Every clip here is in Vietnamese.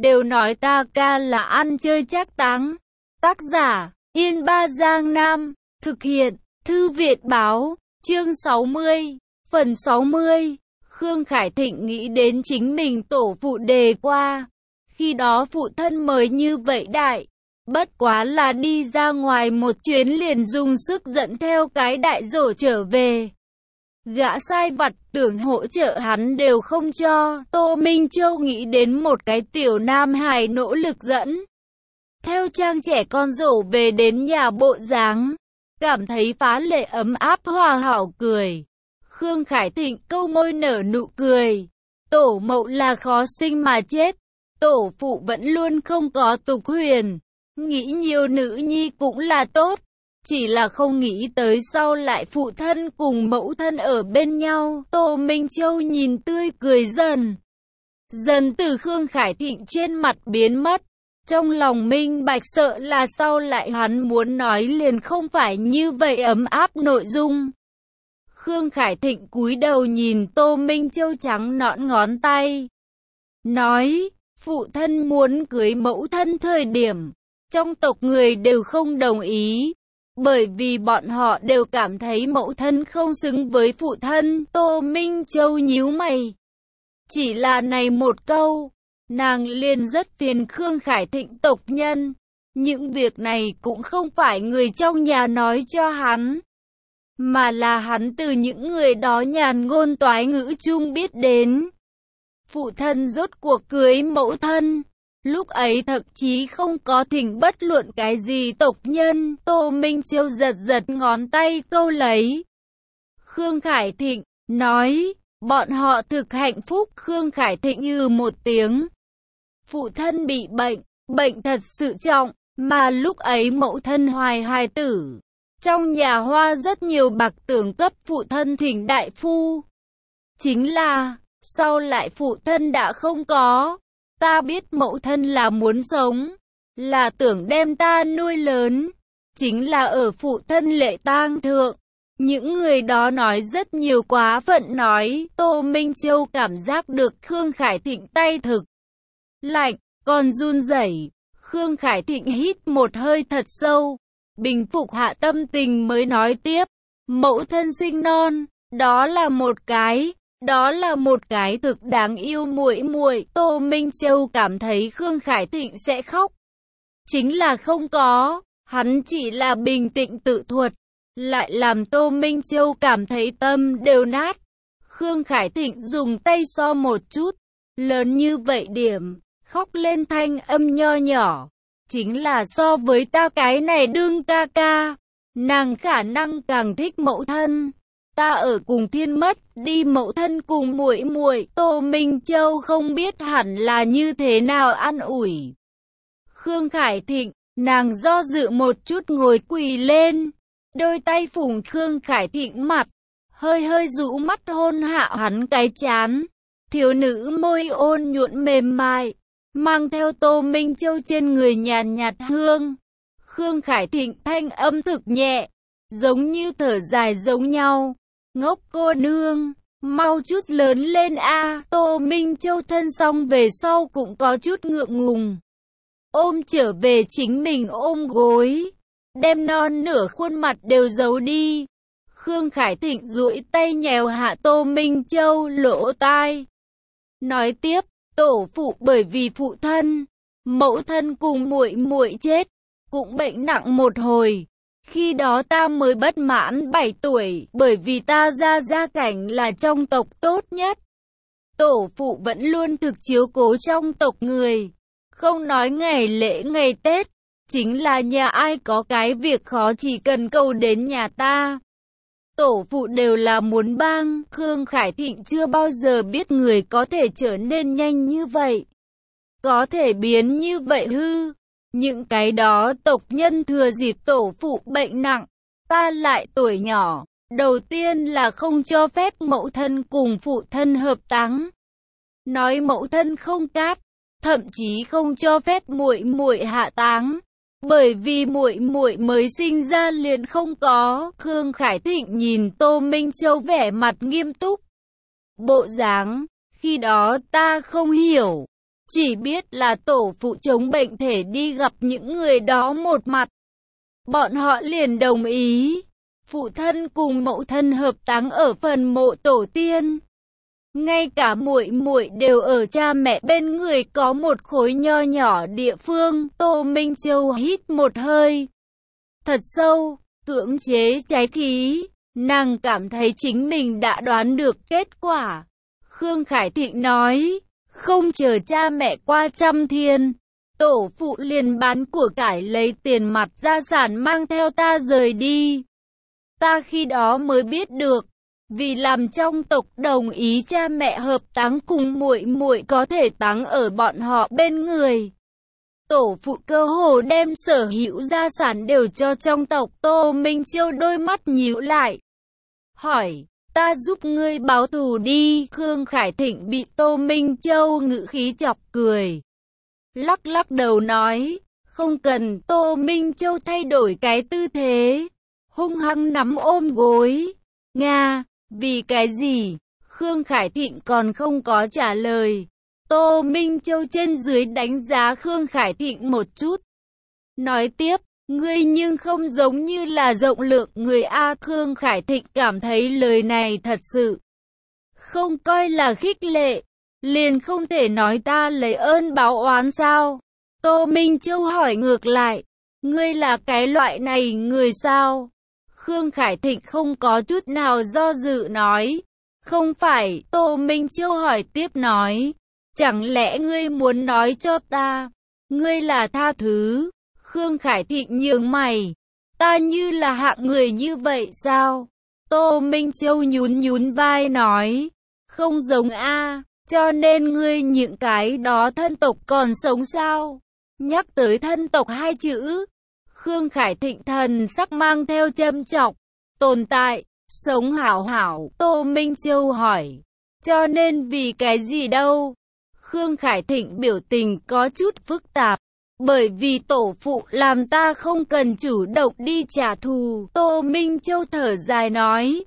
đều nói ta ca là ăn chơi trác táng. Tác giả, Yên Ba Giang Nam, thực hiện, Thư viện báo, chương 60, phần 60. Khương Khải Thịnh nghĩ đến chính mình tổ phụ đề qua. Khi đó phụ thân mới như vậy đại. Bất quá là đi ra ngoài một chuyến liền dùng sức dẫn theo cái đại rổ trở về. Gã sai vặt tưởng hỗ trợ hắn đều không cho. Tô Minh Châu nghĩ đến một cái tiểu nam hài nỗ lực dẫn theo trang trẻ con rổ về đến nhà bộ dáng, cảm thấy phá lệ ấm áp hòa hảo cười. Khương Khải Thịnh câu môi nở nụ cười. Tổ mẫu là khó sinh mà chết, tổ phụ vẫn luôn không có tục huyền, nghĩ nhiều nữ nhi cũng là tốt. Chỉ là không nghĩ tới sau lại phụ thân cùng mẫu thân ở bên nhau. Tô Minh Châu nhìn tươi cười dần từ Khương Khải Thịnh trên mặt biến mất. Trong lòng minh bạch sợ là sau lại hắn muốn nói liền không phải như vậy ấm áp nội dung. Khương Khải Thịnh cúi đầu nhìn Tô Minh Châu trắng nõn ngón tay, nói, phụ thân muốn cưới mẫu thân thời điểm, trong tộc người đều không đồng ý. Bởi vì bọn họ đều cảm thấy mẫu thân không xứng với phụ thân. Tô Minh Châu nhíu mày. Chỉ là này một câu, nàng liền rất phiền Khương Khải Thịnh tộc nhân. Những việc này cũng không phải người trong nhà nói cho hắn, mà là hắn từ những người đó nhàn ngôn toái ngữ chung biết đến. Phụ thân rốt cuộc cưới mẫu thân. Lúc ấy thậm chí không có thỉnh bất luận cái gì tộc nhân. Tô Minh Châu giật ngón tay câu lấy. Khương Khải Thịnh nói, bọn họ thực hạnh phúc. Khương Khải Thịnh một tiếng. Phụ thân bị bệnh thật sự trọng, mà lúc ấy mẫu thân hoài hài tử. Trong nhà hoa rất nhiều bạc tưởng cấp phụ thân thỉnh đại phu. Chính là, sau lại phụ thân đã không có. Ta biết mẫu thân là muốn sống, là tưởng đem ta nuôi lớn. Chính là ở phụ thân lễ tang thượng, những người đó nói rất nhiều quá phận nói. Tô Minh Châu cảm giác được Khương Khải Thịnh tay thực lạnh, còn run rẩy. Khương Khải Thịnh hít một hơi thật sâu, bình phục hạ tâm tình mới nói tiếp. Mẫu thân sinh non, đó là một cái thực đáng yêu muội muội. Tô Minh Châu cảm thấy Khương Khải Thịnh sẽ khóc. Chính là không có, hắn chỉ là bình tĩnh tự thuật, lại làm Tô Minh Châu cảm thấy tâm đều nát. Khương Khải Thịnh dùng tay so một chút, lớn như vậy điểm, khóc lên thanh âm nho nhỏ. Chính là so với ta cái này đương ca ca, nàng khả năng càng thích mẫu thân. Ta ở cùng thiên mất đi mẫu thân cùng muội muội. Tô Minh Châu không biết hẳn là như thế nào an ủi Khương Khải Thịnh. Nàng do dự một chút ngồi quỳ lên, đôi tay phủng Khương Khải Thịnh mặt, hơi rũ mắt hôn hạ hắn cái trán. Thiếu nữ môi ôn nhuận mềm mại, mang theo Tô Minh Châu trên người nhàn nhạt hương. Khương Khải Thịnh thanh âm thực nhẹ, giống như thở dài giống nhau. Ngốc cô nương, mau chút lớn lên a. Tô Minh Châu thân xong về sau cũng có chút ngượng ngùng, ôm trở về chính mình ôm gối, đem non nửa khuôn mặt đều giấu đi. Khương Khải Thịnh duỗi tay nhèo hạ Tô Minh Châu lỗ tai, nói tiếp, tổ phụ bởi vì phụ thân, mẫu thân cùng muội muội chết, cũng bệnh nặng một hồi. Khi đó ta mới bất mãn 7 tuổi, bởi vì ta gia cảnh là trong tộc tốt nhất. Tổ phụ vẫn luôn thực chiếu cố trong tộc người, không nói ngày lễ ngày Tết, chính là nhà ai có cái việc khó chỉ cần cầu đến nhà ta. Tổ phụ đều là muốn bang. Khương Khải Thịnh chưa bao giờ biết người có thể trở nên nhanh như vậy, có thể biến như vậy hư. Những cái đó tộc nhân thừa dịp tổ phụ bệnh nặng, ta lại tuổi nhỏ, đầu tiên là không cho phép mẫu thân cùng phụ thân hợp táng, nói mẫu thân không cát, thậm chí không cho phép muội muội hạ táng, bởi vì muội muội mới sinh ra liền không có. Khương Khải Thịnh nhìn Tô Minh Châu vẻ mặt nghiêm túc, bộ dáng, khi đó ta không hiểu, chỉ biết là tổ phụ chống bệnh thể đi gặp những người đó một mặt. Bọn họ liền đồng ý, phụ thân cùng mẫu thân hợp táng ở phần mộ tổ tiên. Ngay cả muội muội đều ở cha mẹ bên người có một khối nho nhỏ địa phương. Tô Minh Châu hít một hơi thật sâu, cưỡng chế trái khí. Nàng cảm thấy chính mình đã đoán được kết quả. Khương Khải Thịnh nói, không chờ cha mẹ qua trăm thiên, tổ phụ liền bán của cải lấy tiền mặt gia sản mang theo ta rời đi. Ta khi đó mới biết được, vì làm trong tộc đồng ý cha mẹ hợp táng cùng muội muội có thể táng ở bọn họ bên người. Tổ phụ cơ hồ đem sở hữu gia sản đều cho trong tộc. Tô Minh Châu đôi mắt nhíu lại, hỏi, ta giúp ngươi báo thù đi. Khương Khải Thịnh bị Tô Minh Châu ngữ khí chọc cười, lắc lắc đầu nói, không cần. Tô Minh Châu thay đổi cái tư thế, hung hăng nắm ôm gối. Nga, vì cái gì? Khương Khải Thịnh còn không có trả lời. Tô Minh Châu trên dưới đánh giá Khương Khải Thịnh một chút, nói tiếp, ngươi nhưng không giống như là rộng lượng người a. Khương Khải Thịnh cảm thấy lời này thật sự không coi là khích lệ, liền không thể nói ta lấy ơn báo oán sao? Tô Minh Châu hỏi ngược lại, ngươi là cái loại này người sao? Khương Khải Thịnh không có chút nào do dự nói, không phải. Tô Minh Châu hỏi tiếp nói, chẳng lẽ ngươi muốn nói cho ta, ngươi là tha thứ? Khương Khải Thịnh nhướng mày, ta như là hạng người như vậy sao? Tô Minh Châu nhún vai nói, không giống a, cho nên ngươi những cái đó thân tộc còn sống sao? Nhắc tới thân tộc hai chữ, Khương Khải Thịnh thần sắc mang theo châm chọc, tồn tại, sống hảo hảo. Tô Minh Châu hỏi, cho nên vì cái gì đâu? Khương Khải Thịnh biểu tình có chút phức tạp, bởi vì tổ phụ làm ta không cần chủ động đi trả thù. Tô Minh Châu thở dài nói,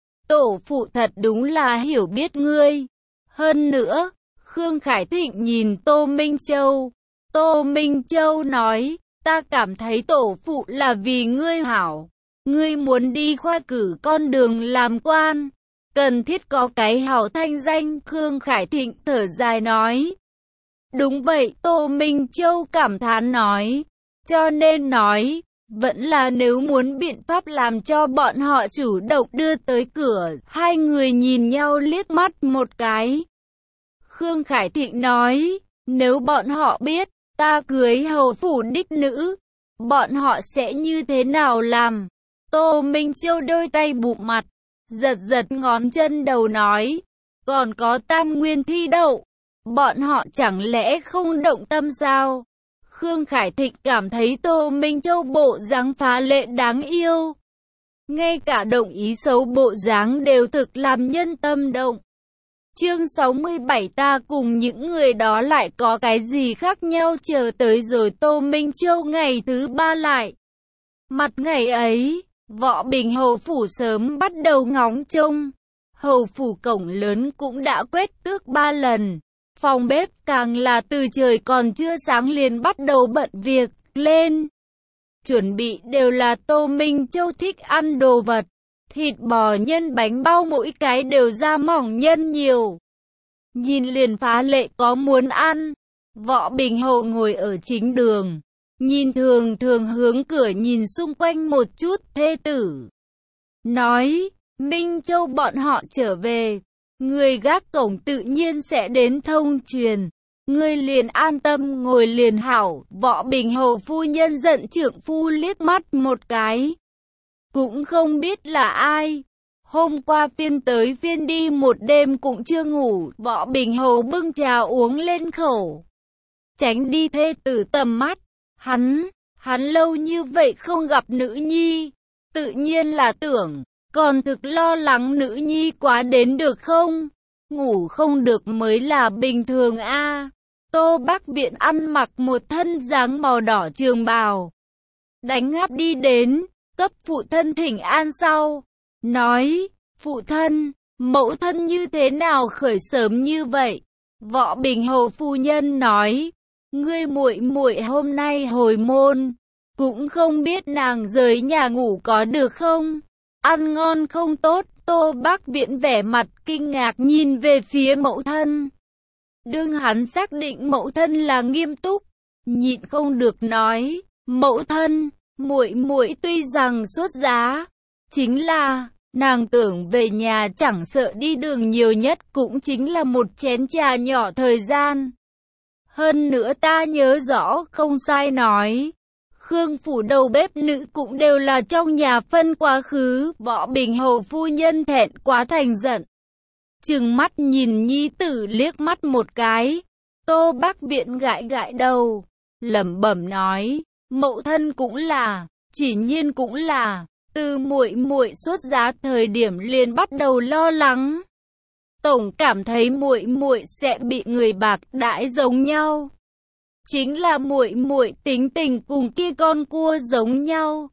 tổ phụ thật đúng là hiểu biết ngươi. Hơn nữa, Khương Khải Thịnh nhìn Tô Minh Châu. Tô Minh Châu nói, ta cảm thấy tổ phụ là vì ngươi hảo. Ngươi muốn đi khoa cử con đường làm quan, cần thiết có cái hảo thanh danh. Khương Khải Thịnh thở dài nói, đúng vậy. Tô Minh Châu cảm thán nói, cho nên nói, vẫn là nếu muốn biện pháp làm cho bọn họ chủ động đưa tới cửa. Hai người nhìn nhau liếc mắt một cái. Khương Khải Thịnh nói, nếu bọn họ biết ta cưới hầu phủ đích nữ, bọn họ sẽ như thế nào làm? Tô Minh Châu đôi tay bụm mặt, giật ngón chân đầu nói, còn có tam nguyên thi đậu, bọn họ chẳng lẽ không động tâm sao? Khương Khải Thịnh cảm thấy Tô Minh Châu bộ dáng phá lệ đáng yêu, ngay cả động ý xấu bộ dáng đều thực làm nhân tâm động. Chương 67, ta cùng những người đó lại có cái gì khác nhau? Chờ tới rồi Tô Minh Châu ngày thứ 3 lại. Mặt ngày ấy, Võ Bình hầu phủ sớm bắt đầu ngóng trông. Hầu phủ cổng lớn cũng đã quét tước 3 lần. Phòng bếp càng là từ trời còn chưa sáng liền bắt đầu bận việc lên. Chuẩn bị đều là Tô Minh Châu thích ăn đồ vật. Thịt bò nhân bánh bao mỗi cái đều da mỏng nhân nhiều, nhìn liền phá lệ có muốn ăn. Võ Bình hầu ngồi ở chính đường, nhìn thường hướng cửa nhìn xung quanh một chút. Thê tử nói, Minh Châu bọn họ trở về, người gác cổng tự nhiên sẽ đến thông truyền, ngươi liền an tâm ngồi liền hảo. Võ Bình hầu phu nhân giận trượng phu liếc mắt một cái, cũng không biết là ai. Hôm qua phiên tới phiên đi một đêm cũng chưa ngủ. Võ Bình hầu bưng trà uống lên khẩu, tránh đi thê tử tầm mắt. Hắn lâu như vậy không gặp nữ nhi, tự nhiên là tưởng, còn thực lo lắng nữ nhi quá đến được không? Ngủ không được mới là bình thường a. Tô Bắc Viện ăn mặc một thân dáng màu đỏ trường bào, đánh ngáp đi đến, cấp phụ thân thỉnh an sau, nói, phụ thân, mẫu thân như thế nào khởi sớm như vậy? Võ Bình Hầu phu nhân nói, ngươi muội muội hôm nay hồi môn, cũng không biết nàng rời nhà ngủ có được không? Ăn ngon không tốt? Tô Bác Viễn vẻ mặt kinh ngạc nhìn về phía mẫu thân. Đương hắn xác định mẫu thân là nghiêm túc, nhịn không được nói, mẫu thân, muội muội tuy rằng sốt giá, chính là nàng tưởng về nhà chẳng sợ đi đường nhiều nhất cũng chính là một chén trà nhỏ thời gian. Hơn nữa ta nhớ rõ không sai nói, Khương phủ đầu bếp nữ cũng đều là trong nhà phân quá khứ. Võ Bình Hầu phu nhân thẹn quá thành giận, trừng mắt nhìn nhi tử liếc mắt một cái. Tô Bác Viễn gãi gãi đầu, lẩm bẩm nói, mẫu thân cũng là, chỉ nhiên cũng là, từ muội muội sốt giá thời điểm liền bắt đầu lo lắng. Tổng cảm thấy muội muội sẽ bị người bạc đãi giống nhau. Chính là muội muội tính tình cùng kia con cua giống nhau.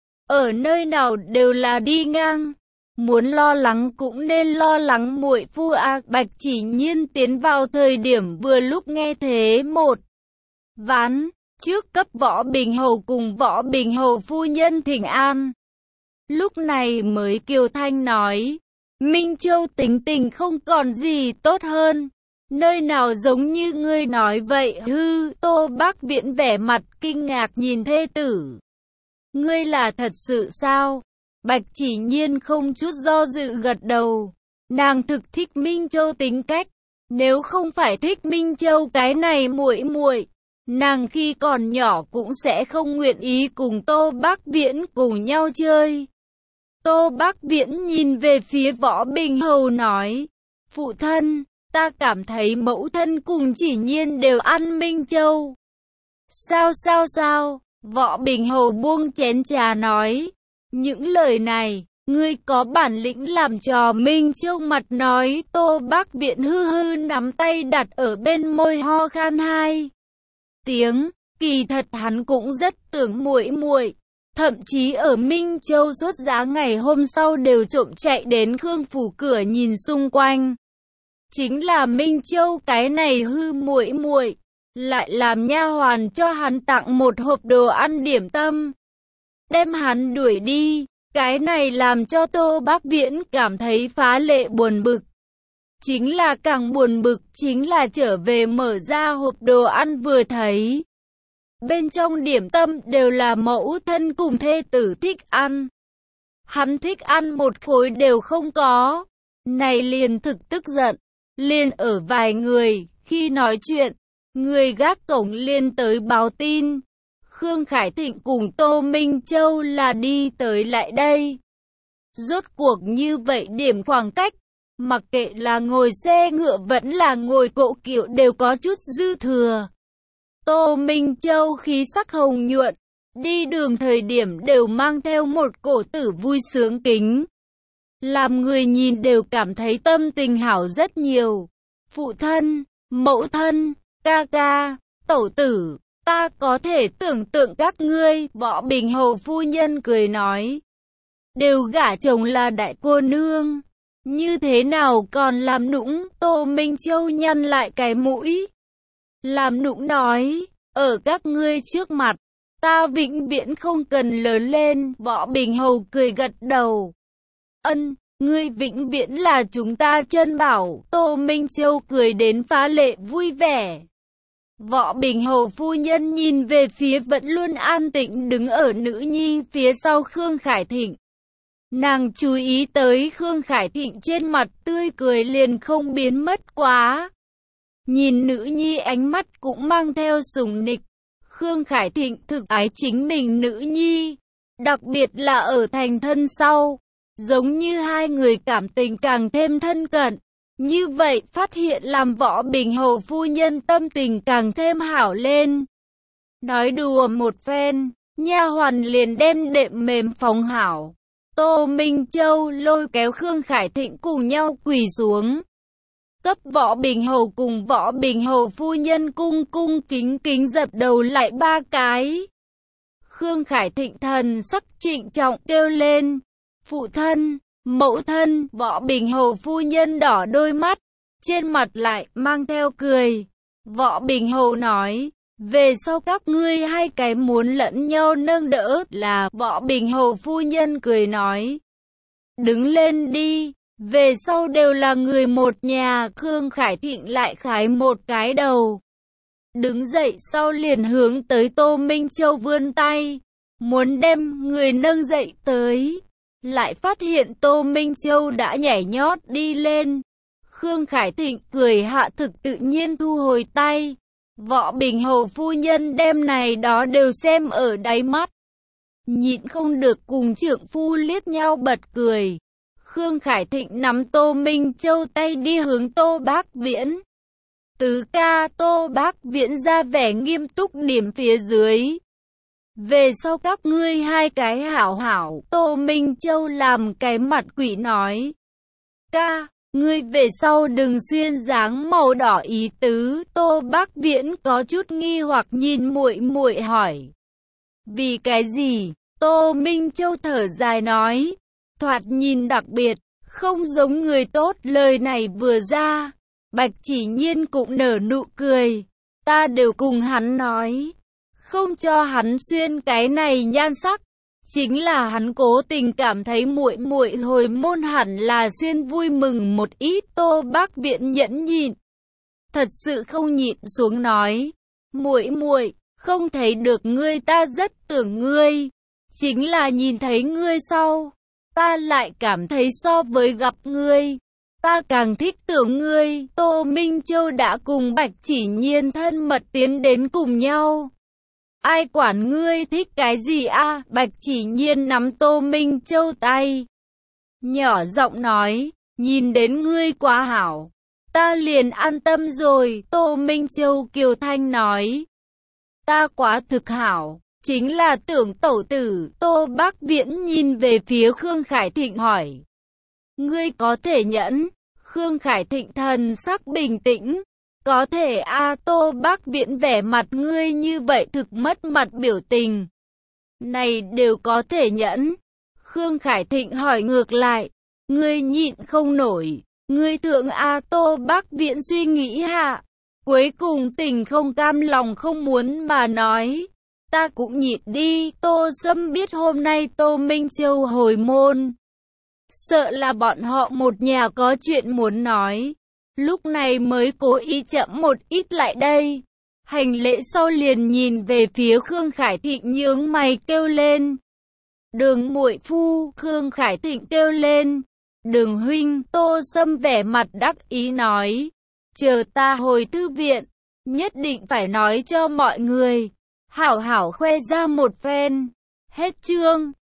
Ở nơi nào đều là đi ngang. Muốn lo lắng cũng nên lo lắng muội phu a. Bạch Chỉ Nhiên tiến vào thời điểm vừa lúc nghe thế một ván, trước cấp Võ Bình Hầu cùng Võ Bình Hầu phu nhân thỉnh an. Lúc này mới kiều thanh nói, Minh Châu tính tình không còn gì tốt hơn. Nơi nào giống như ngươi nói vậy hư? Tô Bác Viễn vẻ mặt kinh ngạc nhìn thê tử. Ngươi là thật sự sao? Bạch Chỉ Nhiên không chút do dự gật đầu. Nàng thực thích Minh Châu tính cách. Nếu không phải thích Minh Châu cái này muội muội, nàng khi còn nhỏ cũng sẽ không nguyện ý cùng Tô Bác Viễn cùng nhau chơi. Tô Bác Viễn nhìn về phía Võ Bình Hầu nói, phụ thân, ta cảm thấy mẫu thân cùng Chỉ Nhiên đều ăn Minh Châu. Sao? Võ Bình Hầu buông chén trà nói, những lời này, ngươi có bản lĩnh làm trò Minh Châu mặt nói. Tô Bác Viễn hư nắm tay đặt ở bên môi ho khan hai tiếng, kỳ thật hắn cũng rất tưởng muội muội. Thậm chí ở Minh Châu sốt giá ngày hôm sau đều trộm chạy đến Khương phủ cửa nhìn xung quanh. Chính là Minh Châu cái này hư muội muội, lại làm nha hoàn cho hắn tặng một hộp đồ ăn điểm tâm, đem hắn đuổi đi. Cái này làm cho Tô Bác Viễn cảm thấy phá lệ buồn bực. Chính là càng buồn bực chính là trở về mở ra hộp đồ ăn vừa thấy, bên trong điểm tâm đều là mẫu thân cùng thê tử thích ăn. Hắn thích ăn một khối đều không có. Này liền thực tức giận. Liền ở vài người, khi nói chuyện, người gác cổng liền tới báo tin. Khương Khải Thịnh cùng Tô Minh Châu là đi tới lại đây. Rốt cuộc như vậy điểm khoảng cách, mặc kệ là ngồi xe ngựa vẫn là ngồi cộ kiệu đều có chút dư thừa. Tô Minh Châu khí sắc hồng nhuận, đi đường thời điểm đều mang theo một cổ tử vui sướng kính, làm người nhìn đều cảm thấy tâm tình hảo rất nhiều. Phụ thân, mẫu thân, ca ca, tẩu tử, ta có thể tưởng tượng các ngươi. Võ Bình Hầu phu nhân cười nói, đều gả chồng là đại cô nương, như thế nào còn làm nũng? Tô Minh Châu nhăn lại cái mũi, làm nũng nói, ở các ngươi trước mặt, ta vĩnh viễn không cần lớn lên. Võ Bình Hầu cười gật đầu, ân, ngươi vĩnh viễn là chúng ta chân bảo. Tô Minh Châu cười đến phá lệ vui vẻ. Võ Bình Hầu phu nhân nhìn về phía vẫn luôn an tĩnh đứng ở nữ nhi phía sau Khương Khải Thịnh. Nàng chú ý tới Khương Khải Thịnh trên mặt tươi cười liền không biến mất quá. Nhìn nữ nhi ánh mắt cũng mang theo sủng nịch. Khương Khải Thịnh thực ái chính mình nữ nhi, đặc biệt là ở thành thân sau, giống như hai người cảm tình càng thêm thân cận. Như vậy phát hiện làm Võ Bình Hầu phu nhân tâm tình càng thêm hảo lên. Nói đùa một phen, nha hoàn liền đem đệm mềm phóng hảo. Tô Minh Châu lôi kéo Khương Khải Thịnh cùng nhau quỳ xuống, cấp Võ Bình Hầu cùng Võ Bình Hầu phu nhân cung kính dập đầu lại 3 cái. Khương Khải Thịnh thần sắc trịnh trọng kêu lên, phụ thân, mẫu thân. Võ Bình Hầu phu nhân đỏ đôi mắt, trên mặt lại mang theo cười. Võ Bình Hầu nói, về sau các ngươi hai cái muốn lẫn nhau nâng đỡ là. Võ Bình Hầu phu nhân cười nói, đứng lên đi, về sau đều là người một nhà. Khương Khải Thịnh lại khái một cái đầu, đứng dậy sau liền hướng tới Tô Minh Châu vươn tay, muốn đem người nâng dậy tới, lại phát hiện Tô Minh Châu đã nhảy nhót đi lên. Khương Khải Thịnh cười hạ thực tự nhiên thu hồi tay. Võ Bình Hầu phu nhân đem này đó đều xem ở đáy mắt, nhịn không được cùng trượng phu liếc nhau bật cười. Khương Khải Thịnh nắm Tô Minh Châu tay đi hướng Tô Bác Viễn. Tứ ca. Tô Bác Viễn ra vẻ nghiêm túc điểm phía dưới, về sau các ngươi hai cái hảo hảo. Tô Minh Châu làm cái mặt quỷ nói, ca, ngươi về sau đừng xuyên dáng màu đỏ ý tứ. Tô Bác Viễn có chút nghi hoặc nhìn muội muội hỏi, vì cái gì? Tô Minh Châu thở dài nói, thoạt nhìn đặc biệt, không giống người tốt. Lời này vừa ra, Bạch Chỉ Nhiên cũng nở nụ cười, ta đều cùng hắn nói, không cho hắn xuyên cái này nhan sắc, chính là hắn cố tình cảm thấy muội muội hồi môn hẳn là xuyên vui mừng một ít. Tô Bác Viễn nhẫn nhịn, thật sự không nhịn xuống nói, muội muội không thấy được ngươi, ta rất tưởng ngươi, chính là nhìn thấy ngươi sau, ta lại cảm thấy so với gặp ngươi, ta càng thích tưởng ngươi. Tô Minh Châu đã cùng Bạch Chỉ Nhiên thân mật tiến đến cùng nhau, ai quản ngươi thích cái gì a? Bạch Chỉ Nhiên nắm Tô Minh Châu tay, nhỏ giọng nói, nhìn đến ngươi quá hảo, ta liền an tâm rồi. Tô Minh Châu kiều thanh nói, ta quá thực hảo, chính là tưởng tẩu tử. Tô Bác Viễn nhìn về phía Khương Khải Thịnh hỏi, ngươi có thể nhẫn? Khương Khải Thịnh thần sắc bình tĩnh, có thể a. Tô Bác Viễn vẻ mặt ngươi như vậy thực mất mặt biểu tình, này đều có thể nhẫn. Khương Khải Thịnh hỏi ngược lại, ngươi nhịn không nổi, ngươi thượng a. Tô Bác Viễn suy nghĩ hạ, cuối cùng tình không cam lòng không muốn mà nói, ta cũng nhịn đi. Tô Sâm biết hôm nay Tô Minh Châu hồi môn, sợ là bọn họ một nhà có chuyện muốn nói, lúc này mới cố ý chậm một ít lại đây. Hành lễ sau liền nhìn về phía Khương Khải Thịnh nhướng mày kêu lên, Đường muội phu. Khương Khải Thịnh kêu lên, Đường huynh. Tô Sâm vẻ mặt đắc ý nói, chờ ta hồi thư viện, nhất định phải nói cho mọi người, hảo hảo khoe ra một phen. Hết chương.